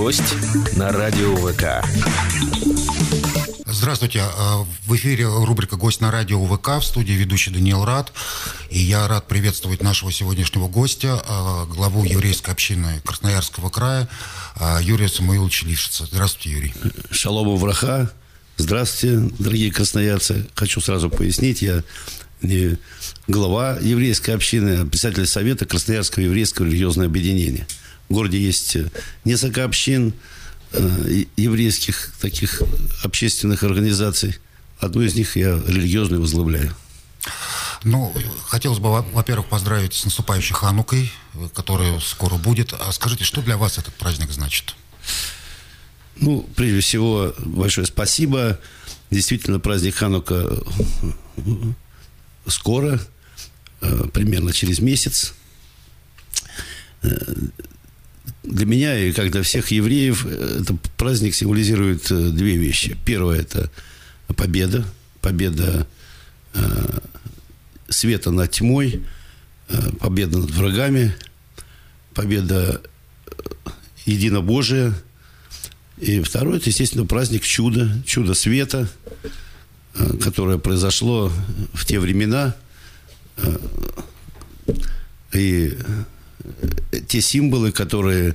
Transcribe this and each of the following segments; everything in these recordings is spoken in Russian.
Гость на радио ВК. Здравствуйте. В эфире рубрика «Гость на радио ВК», в студии ведущий Даниил Рад. И я рад приветствовать нашего сегодняшнего гостя, главу еврейской общины Красноярского края, Юрия Самуиловича Лившица. Здравствуйте, Юрий. Шалом uvracha. Здравствуйте, дорогие красноярцы. Хочу сразу пояснить, я не глава еврейской общины, а председатель Совета Красноярского еврейского религиозного объединения. В городе есть несколько общин, еврейских таких общественных организаций. Одну из них я религиозную возглавляю. Ну, хотелось бы, во-первых, поздравить с наступающей Ханукой, которая скоро будет. А скажите, что для вас этот праздник значит? Ну, прежде всего, большое спасибо. Действительно, праздник Ханука скоро, примерно через месяц. Для меня и как для всех евреев этот праздник символизирует две вещи. Первое – это победа. Победа света над тьмой, победа над врагами, победа единобожия. И второе – это, естественно, праздник чуда, чудо света, которое произошло в те времена. И те символы, которые,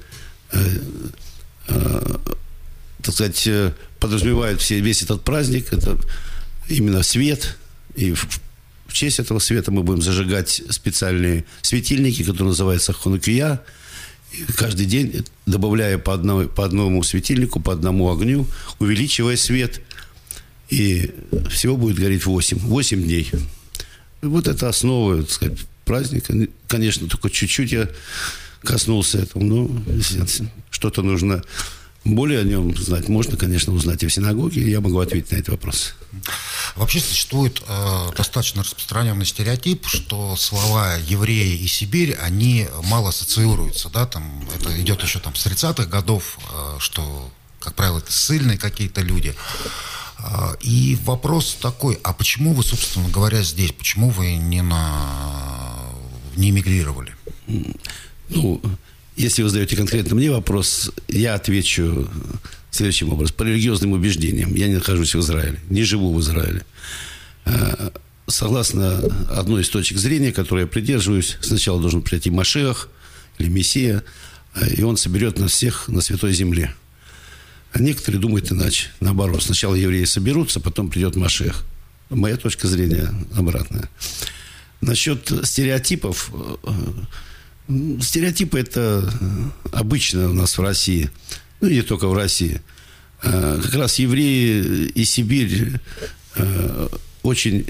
так сказать, подразумевают весь этот праздник, это именно свет. И в честь этого света мы будем зажигать специальные светильники, которые называются ханукия. И каждый день, добавляя по одному светильнику, по одному огню, увеличивая свет. И всего будет гореть 8 дней. И вот это основа, так сказать, праздника. Конечно, только чуть-чуть я коснулся этого. Но что-то нужно более о нем знать. Можно, конечно, узнать и в синагоге. И я могу ответить на этот вопрос. Вообще существует достаточно распространенный стереотип, что слова «евреи» и «Сибирь», они мало ассоциируются. Да? Там, это идет еще там, с 30-х годов, что, как правило, это ссыльные какие-то люди. И вопрос такой, а почему вы, собственно говоря, здесь? Почему вы не эмигрировали? Ну, если вы задаете конкретно мне вопрос, я отвечу следующим образом. По религиозным убеждениям. Я не нахожусь в Израиле, не живу в Израиле. Согласно одной из точек зрения, которой я придерживаюсь, сначала должен прийти Машиах или Мессия, и он соберет нас всех на Святой Земле. А некоторые думают иначе. Наоборот, сначала евреи соберутся, потом придет Машиах. Моя точка зрения обратная. Насчет стереотипов. Стереотипы – это обычно у нас в России. Ну, и не только в России. Как раз евреи и Сибирь очень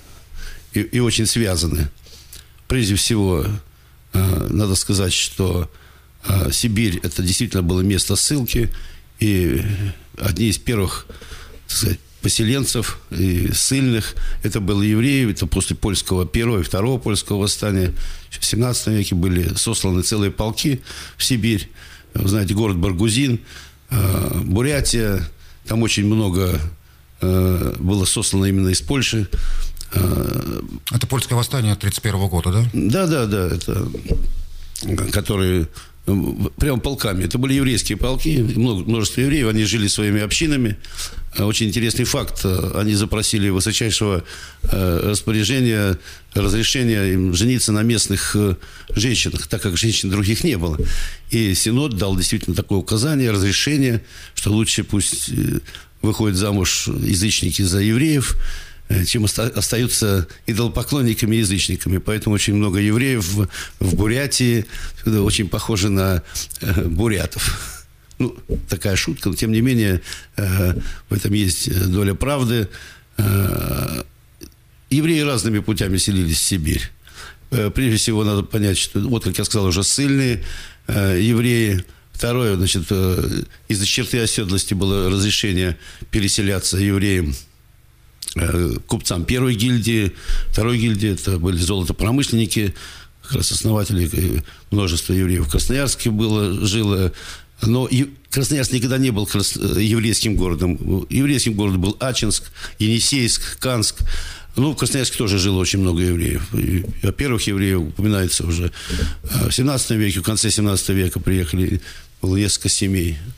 и очень связаны. Прежде всего, надо сказать, что Сибирь – это действительно было место ссылки. И одни из первых, так сказать, поселенцев и ссыльных это были евреи. Это после первого и второго польского восстания в 17 веке были сосланы целые полки в Сибирь. Вы знаете, город Баргузин, Бурятия. Там очень много было сослано именно из Польши. Это польское восстание 1931 года, да? Да. Это, которые прямо полками. Это были еврейские полки, множество евреев, они жили своими общинами. Очень интересный факт. Они запросили высочайшего распоряжения, разрешения им жениться на местных женщинах, так как женщин других не было. И Синод дал действительно такое указание, разрешение, что лучше пусть выходят замуж язычники за евреев, чем остаются идолопоклонниками и язычниками. Поэтому очень много евреев в Бурятии, очень похожи на бурятов. Ну, такая шутка, но тем не менее в этом есть доля правды. Евреи разными путями селились в Сибирь. Прежде всего, надо понять, что, вот, как я сказал, уже ссыльные евреи. Второе, значит, из-за черты оседлости было разрешение переселяться евреям, купцам первой гильдии, второй гильдии, это были золотопромышленники, как раз основатели, множество евреев в Красноярске жило. Но Красноярск никогда не был еврейским городом. Еврейским городом был Ачинск, Енисейск, Канск. Ну, в Красноярске тоже жило очень много евреев. И о первых евреев упоминается уже в 17 веке, в конце 17 века приехали, было несколько семей.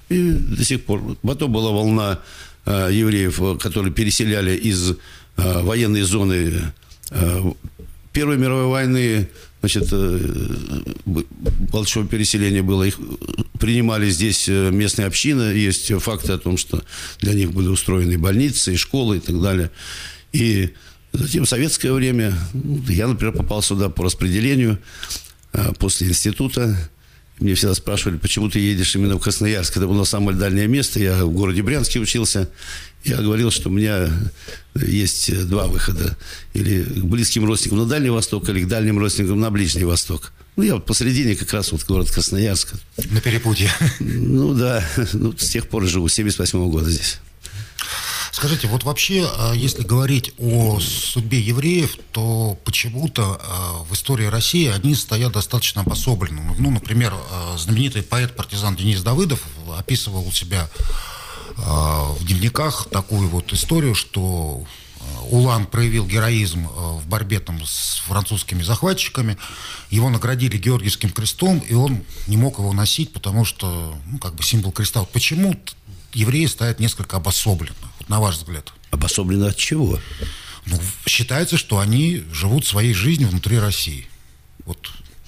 И до сих пор. Потом была волна евреев, которые переселяли из военной зоны Первой мировой войны. Значит, большое переселение было. Их принимали здесь местные общины. Есть факты о том, что для них были устроены больницы, и школы, и так далее. И затем в советское время я, например, попал сюда по распределению после института. Мне всегда спрашивали, почему ты едешь именно в Красноярск. Это было самое дальнее место. Я в городе Брянске учился. Я говорил, что у меня есть два выхода. Или к близким родственникам на Дальний Восток, или к дальним родственникам на Ближний Восток. Я посередине как раз вот город Красноярск. На перепутье. Да. С тех пор живу, с 1978 года здесь. Скажите, вот вообще, если говорить о судьбе евреев, то почему-то в истории России они стоят достаточно обособленно. Например, знаменитый поэт-партизан Денис Давыдов описывал у себя в дневниках такую вот историю, что Улан проявил героизм в борьбе там с французскими захватчиками, его наградили Георгиевским крестом, и он не мог его носить, потому что, символ креста. Вот почему евреи стоят несколько обособленно, вот на ваш взгляд? Обособленно от чего? Считается, что они живут своей жизнью внутри России. Вот.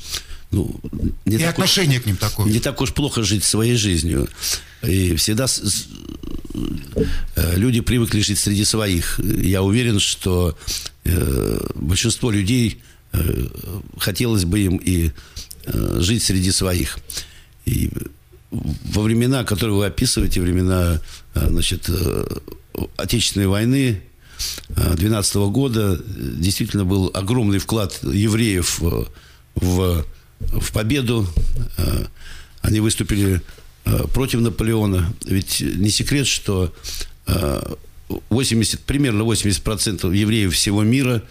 И отношение к ним такое. Не так уж плохо жить своей жизнью. И всегда люди привыкли жить среди своих. Я уверен, что большинство людей хотелось бы им и жить среди своих. И во времена, которые вы описываете, времена, Отечественной войны 12 года, действительно был огромный вклад евреев в победу. Они выступили против Наполеона. Ведь не секрет, что примерно 80% евреев всего мира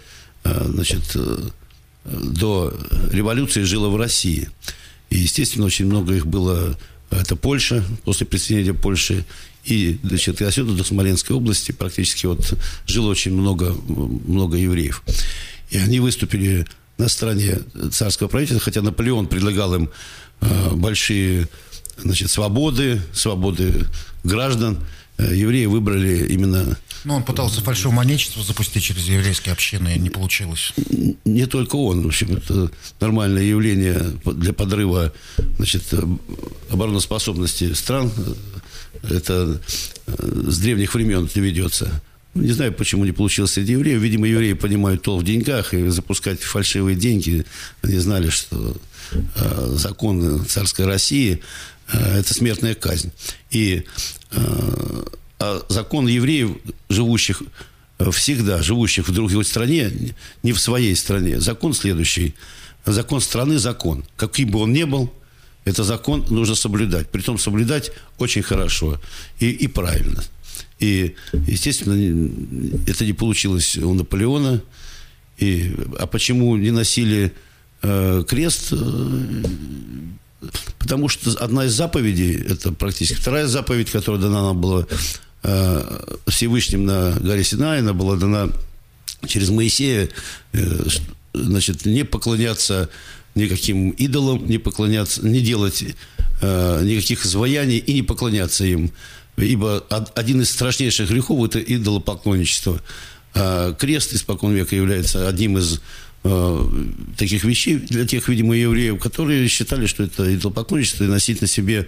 до революции жило в России. И, естественно, очень много их было. Это Польша, после присоединения Польши. И отсюда до Смоленской области практически жило очень много евреев. И они выступили на стороне царского правительства, хотя Наполеон предлагал им большие свободы граждан. Евреи выбрали именно... Он пытался фальшивомонетчество запустить через еврейские общины, и не получилось. Не только он. В общем, это нормальное явление для подрыва обороноспособности стран. Это с древних времен это ведется. Не знаю, почему не получилось среди евреев. Видимо, евреи понимают толк в деньгах, и запускать фальшивые деньги. Они знали, что закон царской России – это смертная казнь. И закон евреев, живущих в другой стране, не в своей стране, закон следующий. Закон страны – закон. Каким бы он ни был, этот закон нужно соблюдать. Притом соблюдать очень хорошо и правильно. И, естественно, это не получилось у Наполеона. А почему не носили крест? Потому что одна из заповедей, это практически вторая заповедь, которая дана нам была Всевышним на горе Синай, она была дана через Моисея, не поклоняться никаким идолам, не делать никаких изваяний и не поклоняться им. Ибо один из страшнейших грехов – это идолопоклонничество. Крест испокон века является одним из таких вещей для тех, видимо, евреев, которые считали, что это идолопоклонничество, и носить на себе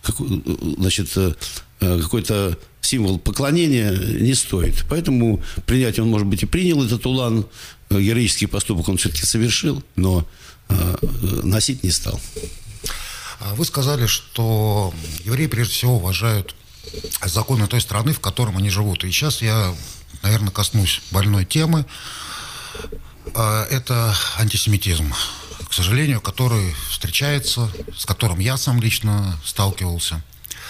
какой-то символ поклонения не стоит. Поэтому принять он, может быть, и принял этот улан, героический поступок он все-таки совершил, но носить не стал. Вы сказали, что евреи прежде всего уважают законы той страны, в которой они живут. И сейчас я, наверное, коснусь больной темы. Это антисемитизм, к сожалению, который встречается, с которым я сам лично сталкивался.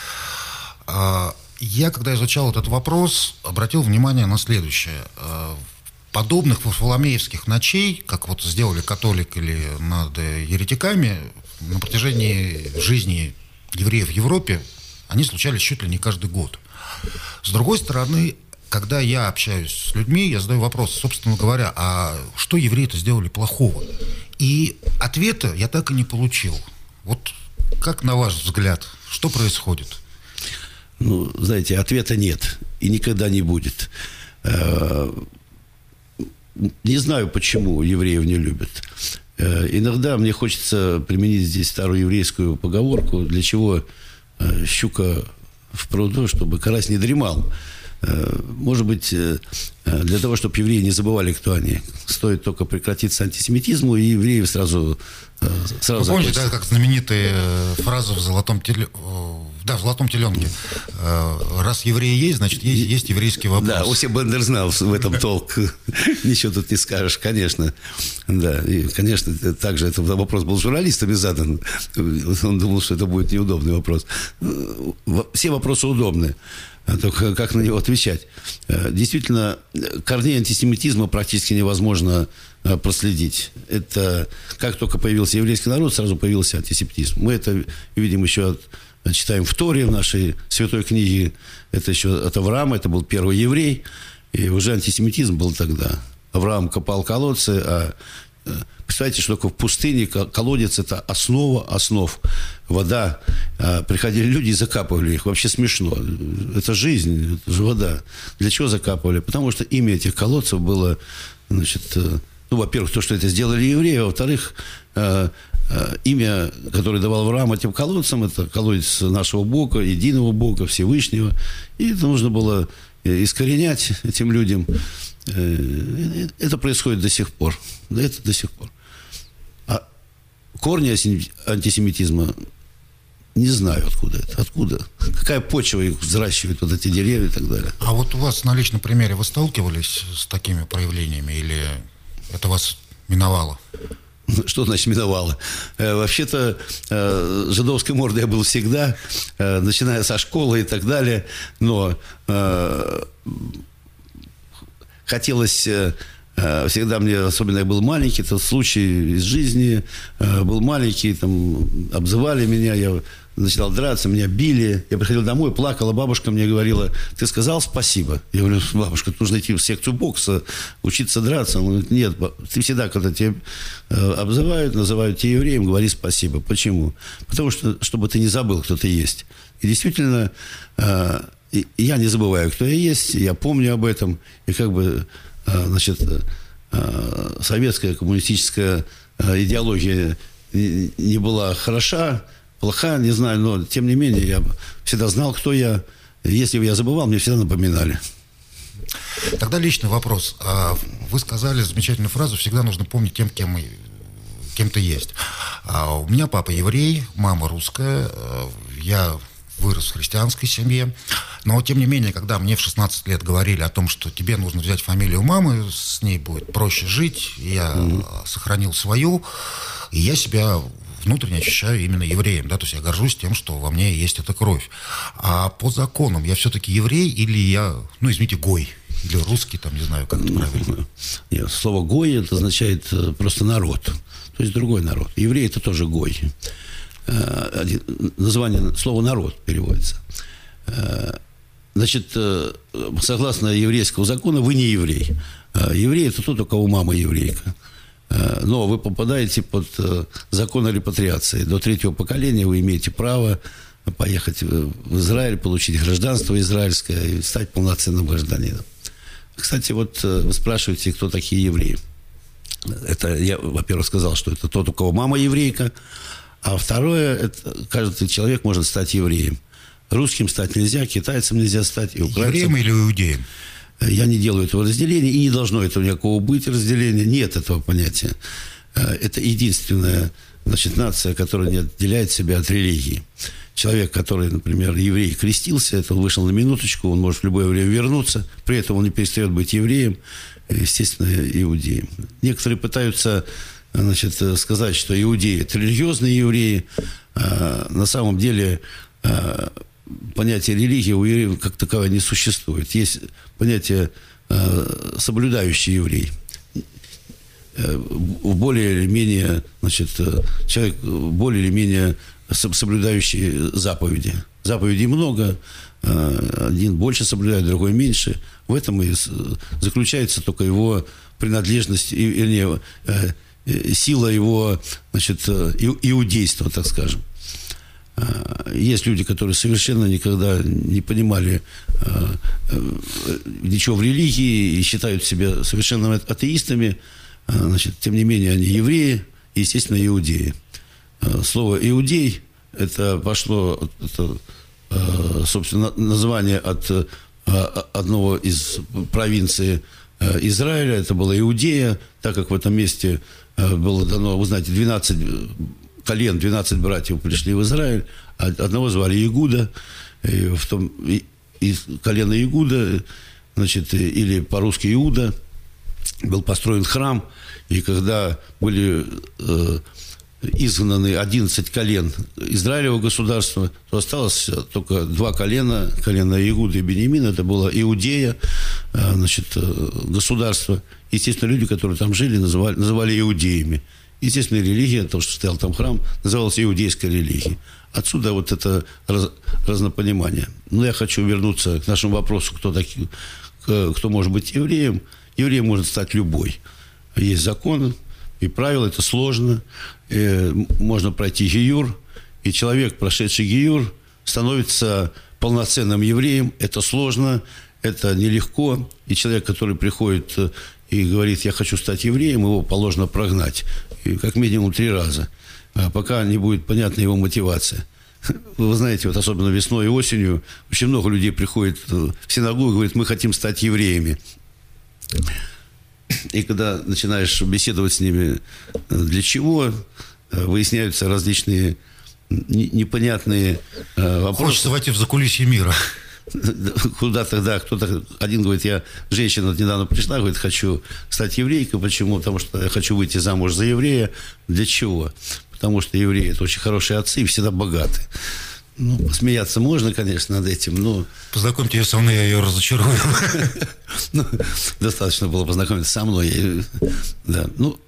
Я, когда изучал этот вопрос, обратил внимание на следующее. Подобных варфоломеевских ночей, как сделали католик или над еретиками, на протяжении жизни евреев в Европе, они случались чуть ли не каждый год. С другой стороны, когда я общаюсь с людьми, я задаю вопрос, собственно говоря, а что евреи-то сделали плохого? И ответа я так и не получил. Вот как на ваш взгляд, что происходит? знаете, ответа нет и никогда не будет. Не знаю, почему евреев не любят. Иногда мне хочется применить здесь старую еврейскую поговорку, для чего щука в пруду, чтобы карась не дремал. Может быть, для того, чтобы евреи не забывали, кто они. Стоит только прекратиться антисемитизму, и евреи сразу Вы помните, да, как знаменитая фраза в «Золотом теленке». Раз евреи есть, значит, есть еврейский вопрос. Да, Оси Бендер знал в этом толк. Ничего тут не скажешь, конечно. Да, и, конечно, также этот вопрос был журналистами задан. Он думал, что это будет неудобный вопрос. Все вопросы удобны. Только как на него отвечать? Действительно, корней антисемитизма практически невозможно проследить. Это как только появился еврейский народ, сразу появился антисемитизм. Мы это видим еще читаем в Торе, в нашей святой книге. Это еще от Авраама, это был первый еврей. И уже антисемитизм был тогда. Авраам копал колодцы, а представляете, что такое в пустыне колодец – это основа основ. Вода. Приходили люди и закапывали их. Вообще смешно. Это жизнь, это же вода. Для чего закапывали? Потому что имя этих колодцев было, значит, во-первых, то, что это сделали евреи, а во-вторых, имя, которое давал Авраам этим колодцам, это колодец нашего Бога, единого Бога, Всевышнего. И это нужно было искоренять этим людям. Это происходит до сих пор. Это до сих пор. А корни антисемитизма не знаю, откуда это. Откуда? Какая почва их взращивает, вот эти деревья и так далее. А вот у вас на личном примере вы сталкивались с такими проявлениями или это вас миновало? Что значит миновало? Вообще-то жидовской мордой я был всегда, начиная со школы и так далее. Но хотелось всегда мне, особенно я был маленький, тот случай из жизни, был маленький, там обзывали меня, я начинал драться, меня били, я приходил домой, плакал, а бабушка мне говорила: ты сказал спасибо? Я говорю: бабушка, нужно идти в секцию бокса, учиться драться. Она говорит: нет, ты всегда, когда тебя обзывают, называют тебя евреем, говори спасибо. Почему? Потому что, чтобы ты не забыл, кто ты есть. И действительно, я не забываю, кто я есть, я помню об этом, и как бы, значит, советская коммунистическая идеология не была хороша, плоха, не знаю, но тем не менее я всегда знал, кто я. Если бы я забывал, мне всегда напоминали. Тогда личный вопрос. Вы сказали замечательную фразу: всегда нужно помнить тем, кем ты есть. У меня папа еврей, мама русская, я вырос в христианской семье, но тем не менее, когда мне в 16 лет говорили о том, что тебе нужно взять фамилию мамы, с ней будет проще жить, я сохранил свою, и я себя внутренне ощущаю именно евреем, да, то есть я горжусь тем, что во мне есть эта кровь. А по законам я все-таки еврей или я, извините, гой, или русский, там, не знаю, как это правильно? Нет, слово гой это означает просто народ, то есть другой народ. Еврей это тоже гой. Название слова народ переводится. Значит, согласно еврейскому закону, вы не еврей. Еврей это тот, у кого мама еврейка. Но вы попадаете под закон о репатриации. До 3-го поколения вы имеете право поехать в Израиль, получить гражданство израильское и стать полноценным гражданином. Кстати, вот вы спрашиваете, кто такие евреи. Это я, во-первых, сказал, что это тот, у кого мама еврейка. А второе, это каждый человек может стать евреем. Русским стать нельзя, китайцам нельзя стать, и украинцам. Евреем или иудеем? Я не делаю этого разделения, и не должно этого никакого быть разделения. Нет этого понятия. Это единственная, значит, нация, которая не отделяет себя от религии. Человек, который, например, еврей, крестился, это он вышел на минуточку, он может в любое время вернуться, при этом он не перестает быть евреем, естественно, иудеем. Некоторые пытаются, значит, сказать, что иудеи – это религиозные евреи. На самом деле понятие религии у евреев как таковое не существует. Есть понятие соблюдающий еврей. Более или менее, значит, человек более или менее соблюдающий заповеди. Заповедей много, один больше соблюдает, другой меньше. В этом и заключается только его принадлежность, вернее, сила его, значит, иудейства, так скажем. Есть люди, которые совершенно никогда не понимали ничего в религии и считают себя совершенно атеистами. Значит, тем не менее, они евреи и, естественно, иудеи. Слово «иудей» это пошло, собственно, название от одного из провинций Израиля. Это была Иудея, так как в этом месте было дано, вы знаете, 12 колен, 12 братьев пришли в Израиль. Одного звали Игуда. И из колена Игуда, значит, или по-русски Иуда, был построен храм. И когда были изгнаны 11 колен Израилевого государства, то осталось только 2 колена, колено Иуды и Беньямина. Это была Иудея, значит, государство. Естественно, люди, которые там жили, называли иудеями. Естественно, религия, то, что стоял там храм, называлась иудейской религией. Отсюда вот это разнопонимание. Но я хочу вернуться к нашему вопросу, кто может быть евреем. Евреем может стать любой. Есть законы и правила, это сложно. Можно пройти гиюр, и человек, прошедший гиюр, становится полноценным евреем. Это сложно, это нелегко. И человек, который приходит и говорит, я хочу стать евреем, его положено прогнать. И как минимум 3 раза. Пока не будет понятна его мотивация. Вы знаете, вот особенно весной и осенью очень много людей приходит в синагогу и говорит, мы хотим стать евреями. И когда начинаешь беседовать с ними, для чего, выясняются различные непонятные вопросы. Хочется войти в закулисье мира. Куда тогда кто-то, один говорит, женщина недавно пришла, говорит, хочу стать еврейкой. Почему? Потому что я хочу выйти замуж за еврея. Для чего? Потому что евреи – это очень хорошие отцы и всегда богаты. Ну, посмеяться можно, конечно, над этим, но... Познакомьте ее со мной, я ее разочарую. Достаточно было познакомиться со мной. Да.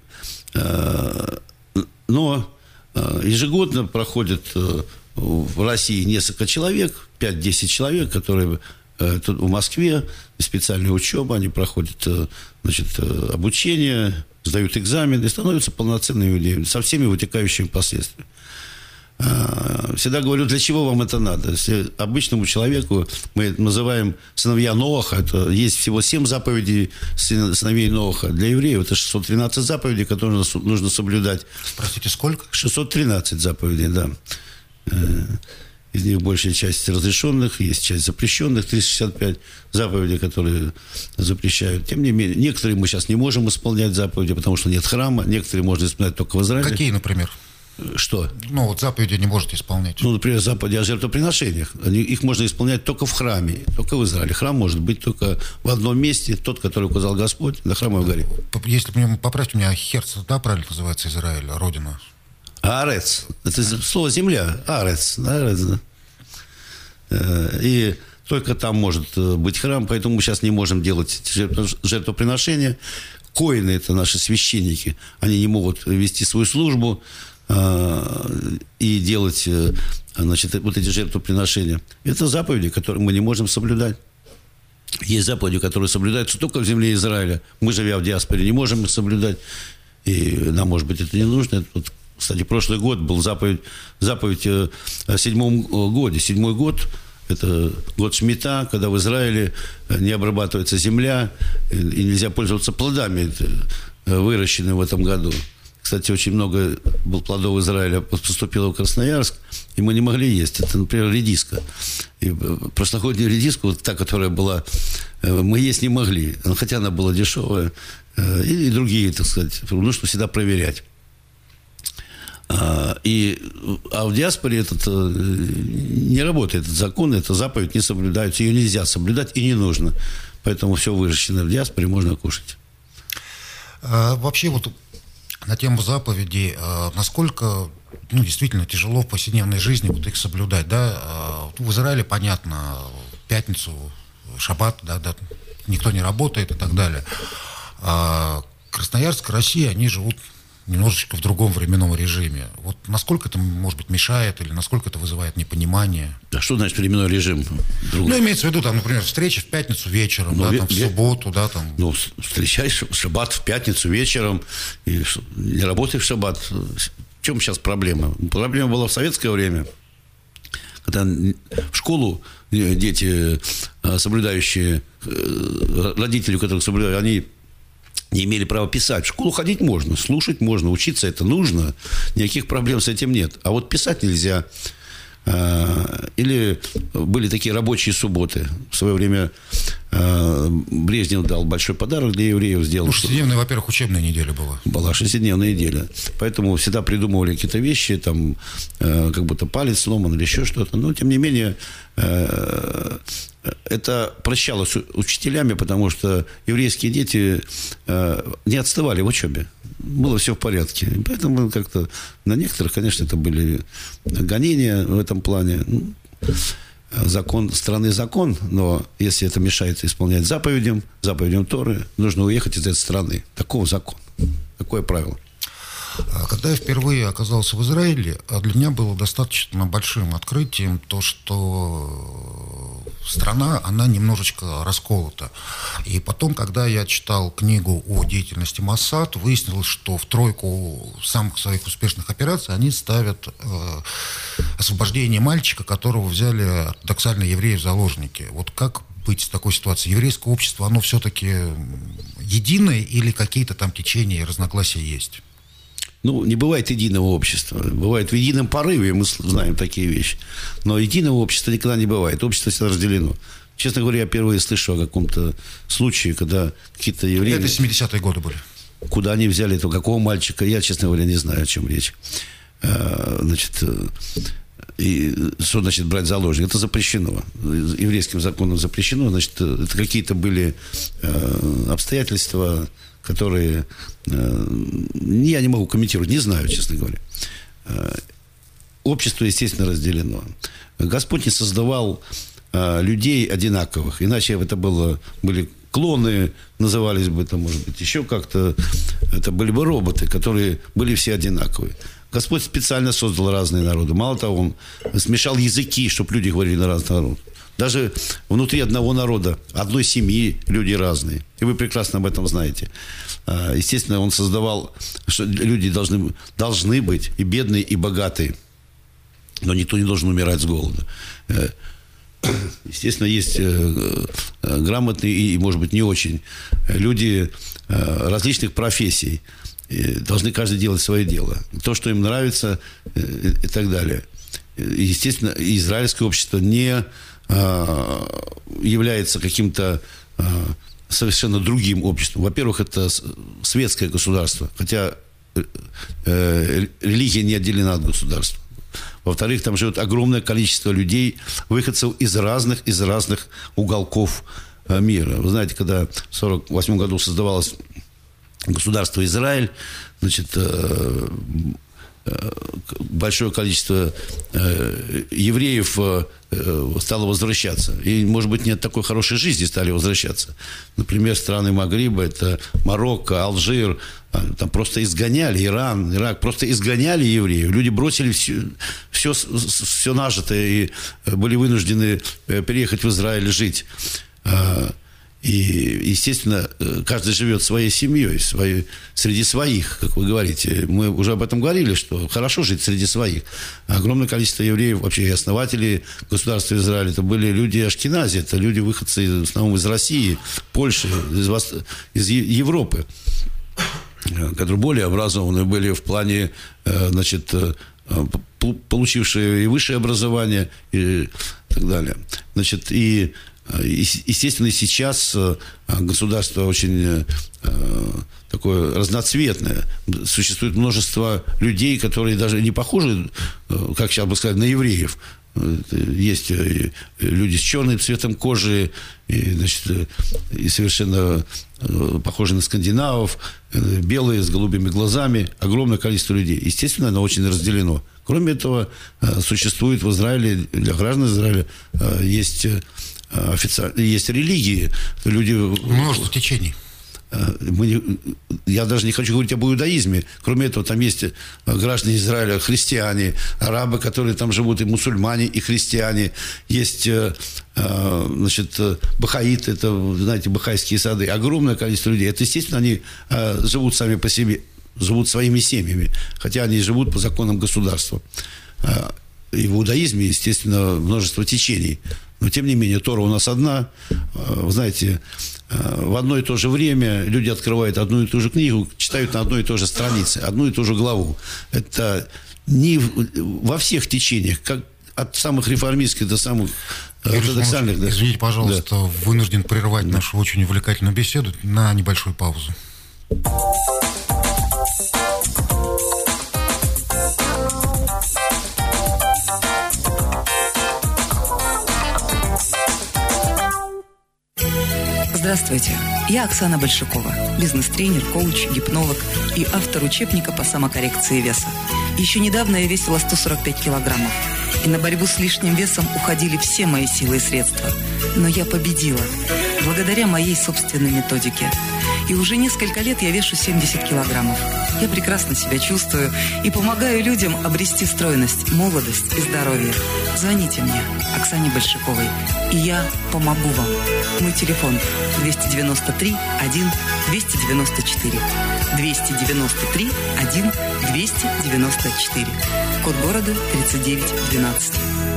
Но ежегодно проходит в России несколько человек, 5-10 человек, которые тут в Москве, специальная учеба, они проходят, значит, обучение, сдают экзамен и становятся полноценными иудеями со всеми вытекающими последствиями. Всегда говорю, для чего вам это надо? Если обычному человеку, мы называем сыновья Ноаха, это есть всего 7 заповедей сыновей Ноаха. Для евреев это 613 заповедей, которые нужно соблюдать. Простите, сколько? 613 заповедей, да. Из них большая часть разрешенных, есть часть запрещенных, 365 заповедей, которые запрещают. Тем не менее, некоторые мы сейчас не можем исполнять заповеди, потому что нет храма, некоторые можно исполнять только в Израиле. Какие, например? Что? Ну, вот заповеди не можете исполнять. Ну, например, заповеди о жертвоприношениях. Их можно исполнять только в храме, только в Израиле. Храм может быть только в одном месте, тот, который указал Господь, на храмовой горе. Если поправьте меня, Херц, да, правильно называется Израиль, родина? Аарец. Это слово земля. Аарец. Аарец, да. И только там может быть храм, поэтому мы сейчас не можем делать жертвоприношения. Коины – это наши священники. Они не могут вести свою службу и делать, значит, вот эти жертвоприношения. Это заповеди, которые мы не можем соблюдать. Есть заповеди, которые соблюдаются только в земле Израиля. Мы, живя в диаспоре, не можем их соблюдать. И нам, может быть, это не нужно. Вот, кстати, прошлый год был заповедь о 7-м годе. 7-й год – это год Шмита, когда в Израиле не обрабатывается земля и нельзя пользоваться плодами, выращенными в этом году. Кстати, очень много плодов Израиля поступило в Красноярск, и мы не могли есть. Это, например, редиска. И прошлогоднюю редиску, вот та, которая была, мы есть не могли, хотя она была дешевая. И другие, так сказать, нужно всегда проверять. А в диаспоре не работает этот закон, эта заповедь не соблюдается, ее нельзя соблюдать и не нужно. Поэтому все выращенное в диаспоре можно кушать. Вообще вот на тему заповедей, насколько действительно тяжело в повседневной жизни вот их соблюдать, да? В Израиле, понятно, в пятницу, шаббат, да, никто не работает и так далее. Красноярск, Россия, они живут немножечко в другом временном режиме. Вот насколько это, может быть, мешает или насколько это вызывает непонимание? А что значит временной режим? Ну, имеется в виду, там, например, встреча в пятницу вечером, да, там, в субботу, да, там. Ну, встречаешь в шаббат в пятницу вечером и не работаешь в шаббат. В чем сейчас проблема? Проблема была в советское время. когда в школу дети, соблюдающие, родители, у которых соблюдают, они не имели права писать. В школу ходить можно, слушать можно, учиться это нужно. Никаких проблем с этим нет. А вот писать нельзя. Или были такие рабочие субботы. В свое время Брежнев дал большой подарок для евреев. Сделал, шестидневная, во-первых, учебная неделя была. Была шестидневная неделя. Поэтому всегда придумывали какие-то вещи, там, как будто палец сломан или еще что-то. Но, тем не менее, это прощалось учителями, потому что еврейские дети не отставали в учебе. Было все в порядке. Поэтому как-то на некоторых, конечно, это были гонения в этом плане. Закон страны закон, но если это мешает исполнять заповедям Торы, нужно уехать из этой страны. Таков закон. Такое правило. Когда я впервые оказался в Израиле, для меня было достаточно большим открытием то, что страна, она немножечко расколота. И потом, когда я читал книгу о деятельности Моссад, выяснилось, что в тройку самых своих успешных операций они ставят освобождение мальчика, которого взяли ортодоксальные евреи в заложники. Вот как быть в такой ситуации? Еврейское общество, оно все-таки единое или какие-то там течения и разногласия есть? Ну, не бывает единого общества. Бывает в едином порыве, мы знаем такие вещи. Но единого общества никогда не бывает. Общество всегда разделено. Честно говоря, я впервые слышу о каком-то случае, когда какие-то евреи... Это 70-е годы были. Куда они взяли этого, какого мальчика, я, честно говоря, не знаю, о чем речь. Значит, и что значит брать заложник? Это запрещено. Еврейским законом запрещено. Значит, это какие-то были обстоятельства, которые я не могу комментировать, не знаю, честно говоря. Общество, естественно, разделено. Господь не создавал людей одинаковых, иначе это были клоны, назывались бы это, может быть, еще как-то. Это были бы роботы, которые были все одинаковые. Господь специально создал разные народы. Мало того, Он смешал языки, чтобы люди говорили на разных народах. Даже внутри одного народа, одной семьи люди разные. И вы прекрасно об этом знаете. Естественно, Он создавал, что люди должны быть и бедные, и богатые. Но никто не должен умирать с голода. Естественно, есть грамотные и, может быть, не очень люди различных профессий. Должны каждый делать свое дело. То, что им нравится, и так далее. Естественно, израильское общество не является каким-то совершенно другим обществом. Во-первых, это светское государство, хотя религия не отделена от государства. Во-вторых, там живет огромное количество людей, выходцев из разных уголков мира. Вы знаете, когда в 1948 году создавалось государство Израиль, значит, большое количество евреев стало возвращаться. И, может быть, нет такой хорошей жизни, стали возвращаться. Например, страны Магриба, это Марокко, Алжир, там просто изгоняли, Иран, Ирак, просто изгоняли евреев. Люди бросили все нажитое и были вынуждены переехать в Израиль жить. И, естественно, каждый живет своей семьей, среди своих, как вы говорите. Мы уже об этом говорили, что хорошо жить среди своих. Огромное количество евреев, вообще и основатели государства Израиля, это были люди Ашкенази, это люди, выходцы в основном из России, Польши, из Европы, которые более образованные были в плане, значит, получившие и высшее образование и так далее. Значит, и естественно, сейчас государство очень такое разноцветное. Существует множество людей, которые даже не похожи, как сейчас бы сказать, на евреев. Есть люди с черным цветом кожи, значит, и совершенно похожие на скандинавов, белые, с голубыми глазами. Огромное количество людей. Естественно, оно очень разделено. Кроме этого, существует в Израиле, для граждан Израиля, есть религии, люди... Множество течений. Я даже не хочу говорить об иудаизме. Кроме этого, там есть граждане Израиля, христиане, арабы, которые там живут, и мусульмане, и христиане. Есть, значит, бахаиты, это, знаете, бахайские сады. Огромное количество людей. Это, естественно, они живут сами по себе, живут своими семьями, хотя они живут по законам государства. и в иудаизме, естественно, множество течений. Но, тем не менее, Тора у нас одна. Вы знаете, в одно и то же время люди открывают одну и ту же книгу, читают на одной и той же странице, одну и ту же главу. Это не во всех течениях, как от самых реформистских до самых ортодоксальных. Да. Извините, пожалуйста, вынужден прервать нашу очень увлекательную беседу на небольшую паузу. Здравствуйте, я Оксана Большакова, бизнес-тренер, коуч, гипнолог и автор учебника по самокоррекции веса. Еще недавно я весила 145 килограммов, и на борьбу с лишним весом уходили все мои силы и средства. Но я победила, благодаря моей собственной методике. И уже несколько лет я вешу 70 килограммов. Я прекрасно себя чувствую и помогаю людям обрести стройность, молодость и здоровье. Звоните мне, Оксане Большаковой, и я помогу вам. Мой телефон 293 1 294. 293 1 294. Код города 3912.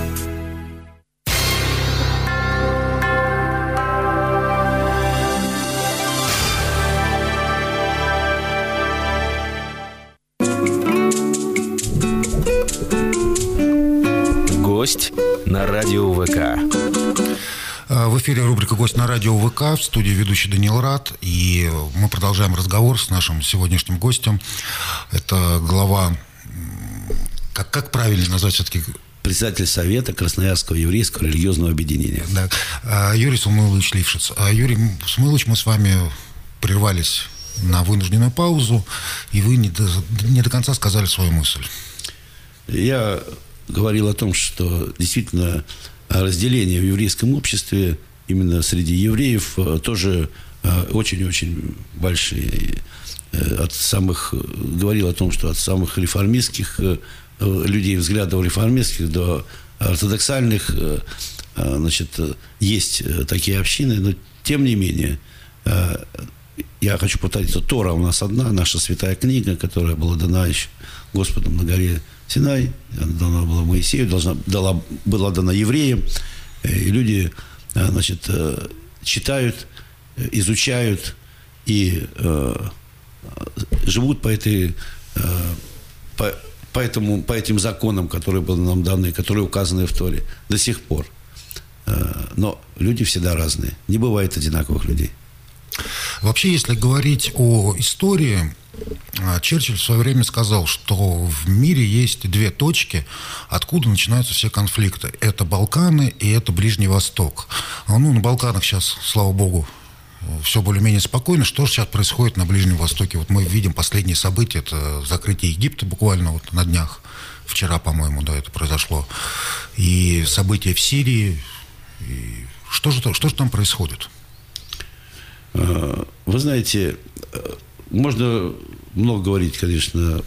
Гость на радио ВК. В эфире рубрика «Гость на радио ВК», в студии ведущий Даниил Рад. И мы продолжаем разговор с нашим сегодняшним гостем. Это глава, как правильно назвать все-таки? Председатель Совета Красноярского еврейского религиозного объединения. Да. Юрий Самуилович Лившиц. Юрий Самуилович, мы с вами прервались на вынужденную паузу, и вы не до конца сказали свою мысль. Я говорил о том, что действительно разделение в еврейском обществе именно среди евреев тоже очень-очень большие. Говорил о том, что от самых реформистских людей, взглядов реформистских до ортодоксальных, значит, есть такие общины, но тем не менее, я хочу повториться, Тора у нас одна, наша святая книга, которая была дана еще Господом на горе Синай, дана была Моисею, была дана евреям, и люди, значит, читают, изучают и живут по этим законам, которые были нам даны, которые указаны в Торе до сих пор. Но люди всегда разные. Не бывает одинаковых людей. Вообще, если говорить о истории, Черчилль в свое время сказал, что в мире есть две точки, откуда начинаются все конфликты. Это Балканы и это Ближний Восток. Ну, на Балканах сейчас, слава богу, все более-менее спокойно. Что же сейчас происходит на Ближнем Востоке? Вот мы видим последние события, это закрытие Египта буквально вот на днях, вчера, по-моему, да, это произошло, и события в Сирии. И что же там происходит? Вы знаете, можно много говорить, конечно,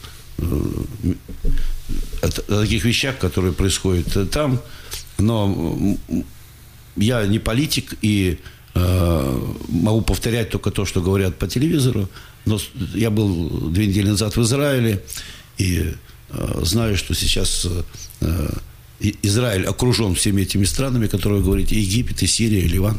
о таких вещах, которые происходят там, но я не политик и могу повторять только то, что говорят по телевизору. Но я был 2 недели назад в Израиле и знаю, что сейчас Израиль окружен всеми этими странами, которые вы говорите, Египет, и Сирия, и Ливан,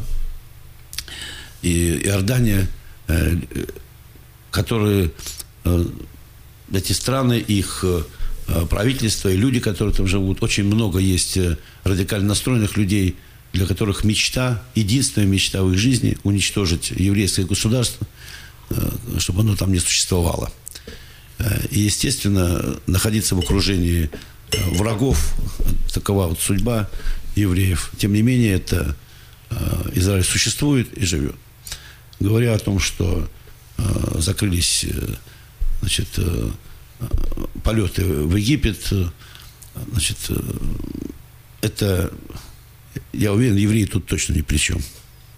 и Иордания, которые, эти страны, их правительство и люди, которые там живут, очень много есть радикально настроенных людей, для которых мечта, единственная мечта в их жизни — уничтожить еврейское государство, чтобы оно там не существовало. И, естественно, находиться в окружении врагов — такова вот судьба евреев. Тем не менее, Израиль существует и живет. Говоря о том, что закрылись, значит, полеты в Египет, значит, это, я уверен, евреи тут точно ни при чем.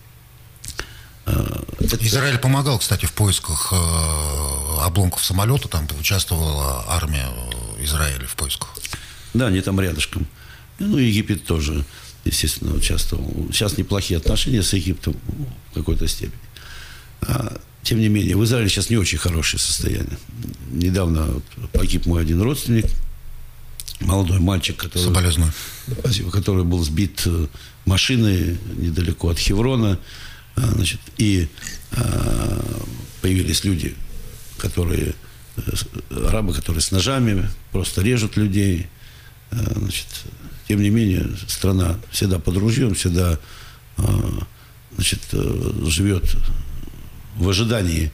Израиль помогал, кстати, в поисках обломков самолета, там участвовала армия Израиля в поисках. Да, они там рядышком. Ну, Египет тоже, естественно, участвовал. Сейчас неплохие отношения с Египтом в какой-то степени. Тем не менее, в Израиле сейчас не очень хорошее состояние. Недавно погиб мой один родственник, молодой мальчик, который был сбит машиной недалеко от Хеврона. Значит, и появились люди, арабы, которые с ножами просто режут людей. Значит, тем не менее, страна всегда под ружьем, всегда живет в ожидании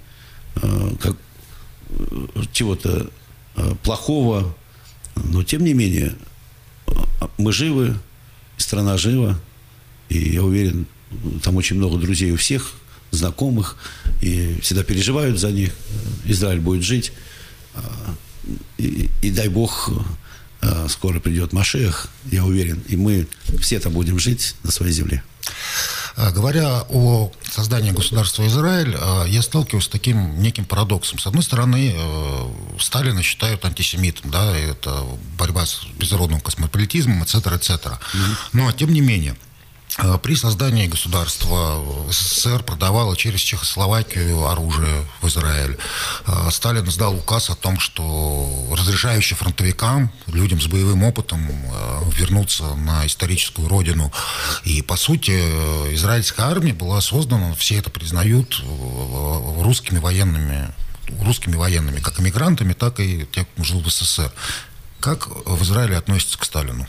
чего-то плохого. Но, тем не менее, мы живы, страна жива. И я уверен, там очень много друзей у всех, знакомых, и всегда переживают за них. Израиль будет жить. И дай Бог, скоро придет Машиах, я уверен, и мы все там будем жить на своей земле. Говоря о создании государства Израиль, я сталкиваюсь с таким неким парадоксом. С одной стороны, Сталина считают антисемитом, да, это борьба с безродным космополитизмом, etc., etc. Но, тем не менее, при создании государства СССР продавало через Чехословакию оружие в Израиль. Сталин издал указ о том, что разрешающий фронтовикам, людям с боевым опытом, вернуться на историческую родину. И, по сути, израильская армия была создана, все это признают, русскими военными, как иммигрантами, так и тех, кто жил в СССР. Как в Израиле относятся к Сталину?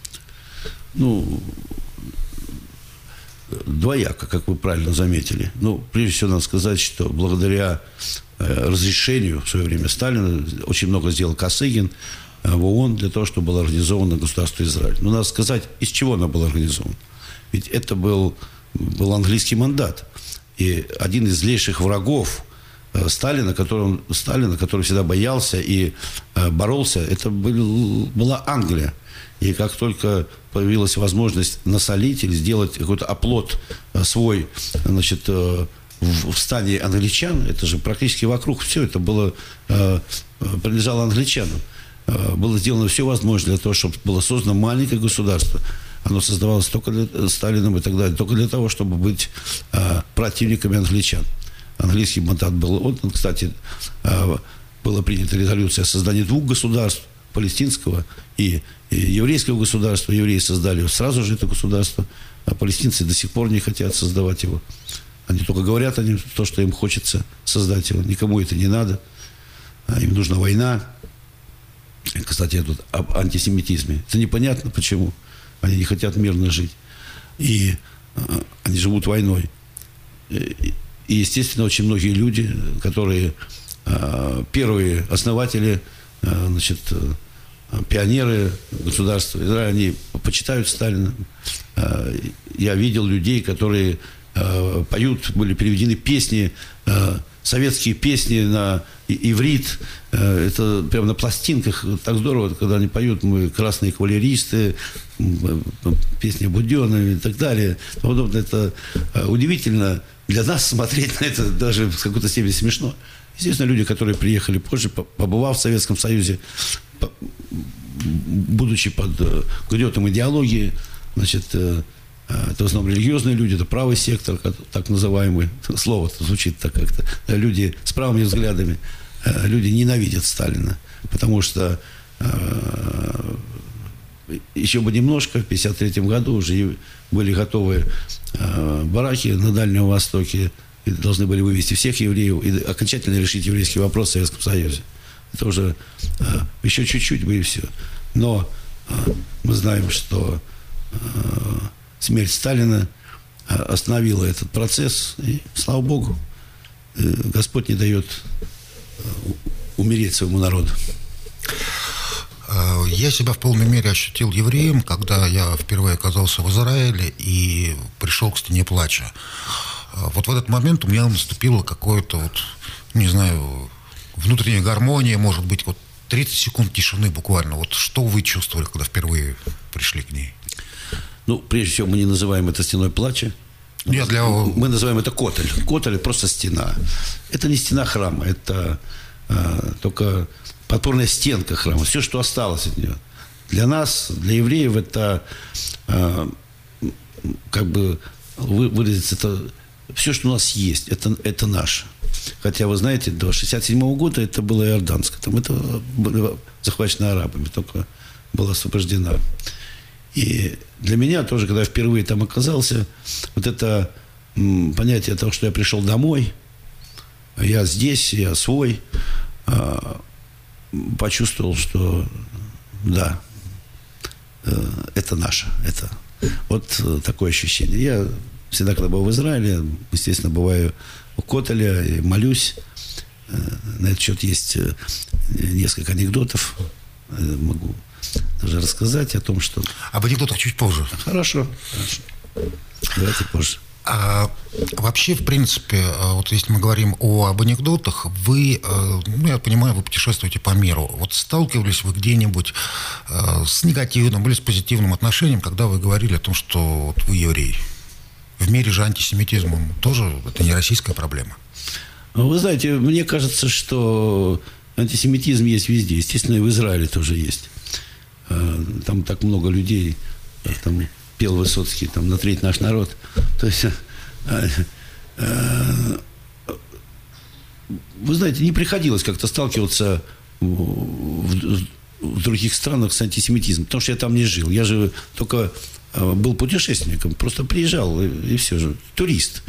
Двояко, как вы правильно заметили. Прежде всего, надо сказать, что благодаря разрешению в свое время Сталина очень много сделал Косыгин в ООН для того, чтобы было организовано государство Израиль. Но надо сказать, из чего оно было организовано. Ведь это был английский мандат. И один из злейших врагов Сталина, который всегда боялся и боролся, это была Англия. И как только появилась возможность насолить или сделать какой-то оплот свой, значит, в стане англичан, это же практически вокруг все это было, принадлежало англичанам. Было сделано все возможное для того, чтобы было создано маленькое государство. Оно создавалось только для Сталином и так далее, только для того, чтобы быть противниками англичан. Английский мандат был отдан. Кстати, была принята резолюция о создании двух государств, палестинского и еврейского государства. Евреи создали сразу же это государство, а палестинцы до сих пор не хотят создавать его. Они только говорят то, что им хочется создать его. Никому это не надо. Им нужна война. Кстати, тут об антисемитизме. Это непонятно почему. Они не хотят мирно жить. И они живут войной. И, естественно, очень многие люди, которые первые основатели, значит, пионеры государства Израиля, они почитают Сталина. Я видел людей, которые поют, были переведены песни, советские песни на иврит. Это прямо на пластинках. Так здорово, когда они поют, мы красные кавалеристы, песни Будённа и так далее. Это удивительно для нас смотреть на это, даже в какой-то степени смешно. Естественно, люди, которые приехали позже, побывав в Советском Союзе, будучи под гнетом идеологии, значит, это в основном религиозные люди, это правый сектор, так называемый, слово звучит так как-то, люди с правыми взглядами, люди ненавидят Сталина, потому что еще бы немножко, в 1953 году уже были готовы бараки на Дальнем Востоке, и должны были вывести всех евреев и окончательно решить еврейский вопрос в Советском Союзе. Это уже еще чуть-чуть бы и все. Но мы знаем, что смерть Сталина остановила этот процесс, и, слава Богу, Господь не дает умереть своему народу. Я себя в полной мере ощутил евреем, когда я впервые оказался в Израиле и пришел к стене плача. Вот в этот момент у меня наступило какое-то, не знаю, внутренняя гармония, может быть, 30 секунд тишины буквально. Вот что вы чувствовали, когда впервые пришли к ней? Прежде всего, мы не называем это стеной плача. Мы называем это котель. Котель – это просто стена. Это не стена храма, это только подпорная стенка храма. Все, что осталось от нее. Для нас, для евреев, это как бы выразиться, это все, что у нас есть, это наше. Хотя, вы знаете, до 1967 года это было иорданское. Там это было захвачено арабами. Только была освобождена. И для меня тоже, когда я впервые там оказался, вот это понятие того, что я пришел домой, я здесь, я свой, почувствовал, что да, это наше. Это вот такое ощущение. Я всегда, когда был в Израиле, естественно, бываю у Котеля и молюсь. На этот счет есть несколько анекдотов. Могу даже рассказать о том, что... Об анекдотах чуть позже. Хорошо. Давайте позже. Вообще, в принципе, вот если мы говорим об анекдотах, вы, я понимаю, вы путешествуете по миру. Вот сталкивались вы где-нибудь с негативным или с позитивным отношением, когда вы говорили о том, что вот вы еврей? В мире же антисемитизм тоже это не российская проблема. Вы знаете, мне кажется, что антисемитизм есть везде. Естественно, и в Израиле тоже есть. Там так много людей, там пел Высоцкий, там, на треть наш народ. То есть, вы знаете, не приходилось как-то сталкиваться в других странах с антисемитизмом, потому что я там не жил. Я же только был путешественником, просто приезжал, и все же, турист.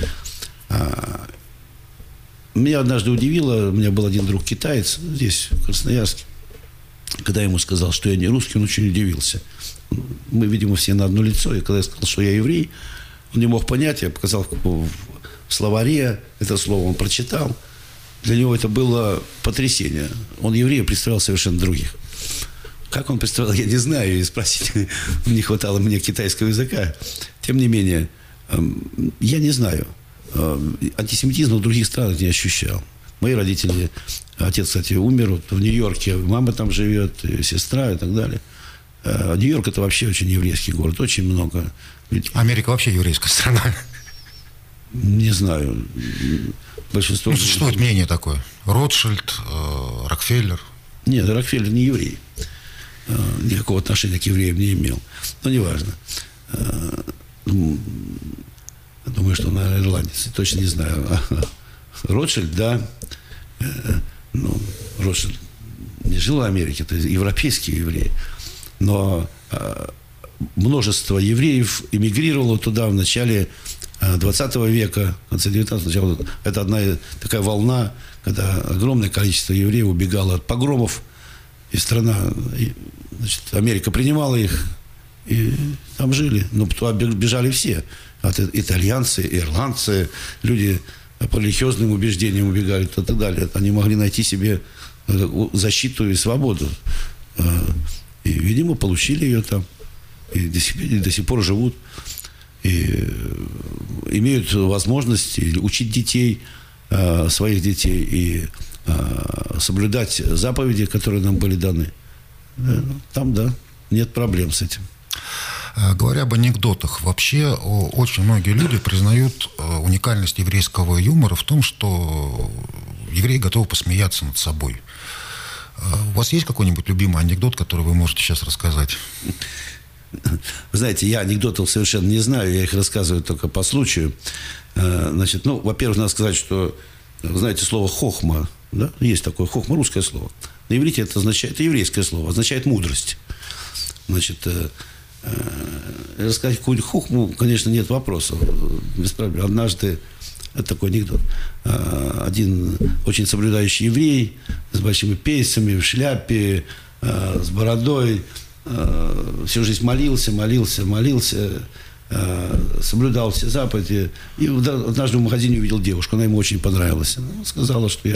Меня однажды удивило, у меня был один друг китаец здесь, в Красноярске. Когда я ему сказал, что я не русский, он очень удивился. Мы, видимо, все на одно лицо. И когда я сказал, что я еврей, он не мог понять. Я показал в словаре это слово, он прочитал. Для него это было потрясение. Он еврея представлял совершенно других. Как он представлял, я не знаю. И спросить не хватало мне китайского языка. Тем не менее, я не знаю. Антисемитизма в других странах не ощущал. Мои родители, отец, кстати, умер вот в Нью-Йорке, мама там живет, и сестра и так далее. Нью-Йорк — это вообще очень еврейский город, очень много. Ведь... Америка вообще еврейская страна. Не знаю. Большинство... Существует мнение такое. Ротшильд, Рокфеллер. Нет, Рокфеллер не еврей. Никакого отношения к евреям не имел. Но неважно. Думаю, что он, наверное, ирландец. Точно не знаю. Ротшильд, да. Ротшильд не жил в Америке, это европейские евреи. Но множество евреев эмигрировало туда в начале 20 века, в конце 19-го. Это одна такая волна, когда огромное количество евреев убегало от погромов, и страна, значит, Америка принимала их, и там жили. Но туда бежали все. Итальянцы, ирландцы, люди по религиозным убеждениям убегали и так далее. Они могли найти себе защиту и свободу. И, видимо, получили ее там. И до сих пор живут. И имеют возможность учить детей, своих детей, и соблюдать заповеди, которые нам были даны. Там, да, нет проблем с этим. Говоря об анекдотах, вообще очень многие люди признают уникальность еврейского юмора в том, что евреи готовы посмеяться над собой. У вас есть какой-нибудь любимый анекдот, который вы можете сейчас рассказать? Вы знаете, я анекдотов совершенно не знаю, я их рассказываю только по случаю. Значит, во-первых, надо сказать, что, знаете, слово «хохма», да? Есть такое «хохма», русское слово. На иврите это еврейское слово, означает «мудрость». Значит, рассказать какую-нибудь хохму, конечно, нет вопросов, без проблем. Однажды, это такой анекдот, один очень соблюдающий еврей с большими пейсами, в шляпе, с бородой, всю жизнь молился, соблюдал все заповеди. И однажды в магазине увидел девушку, она ему очень понравилась. Она сказала, что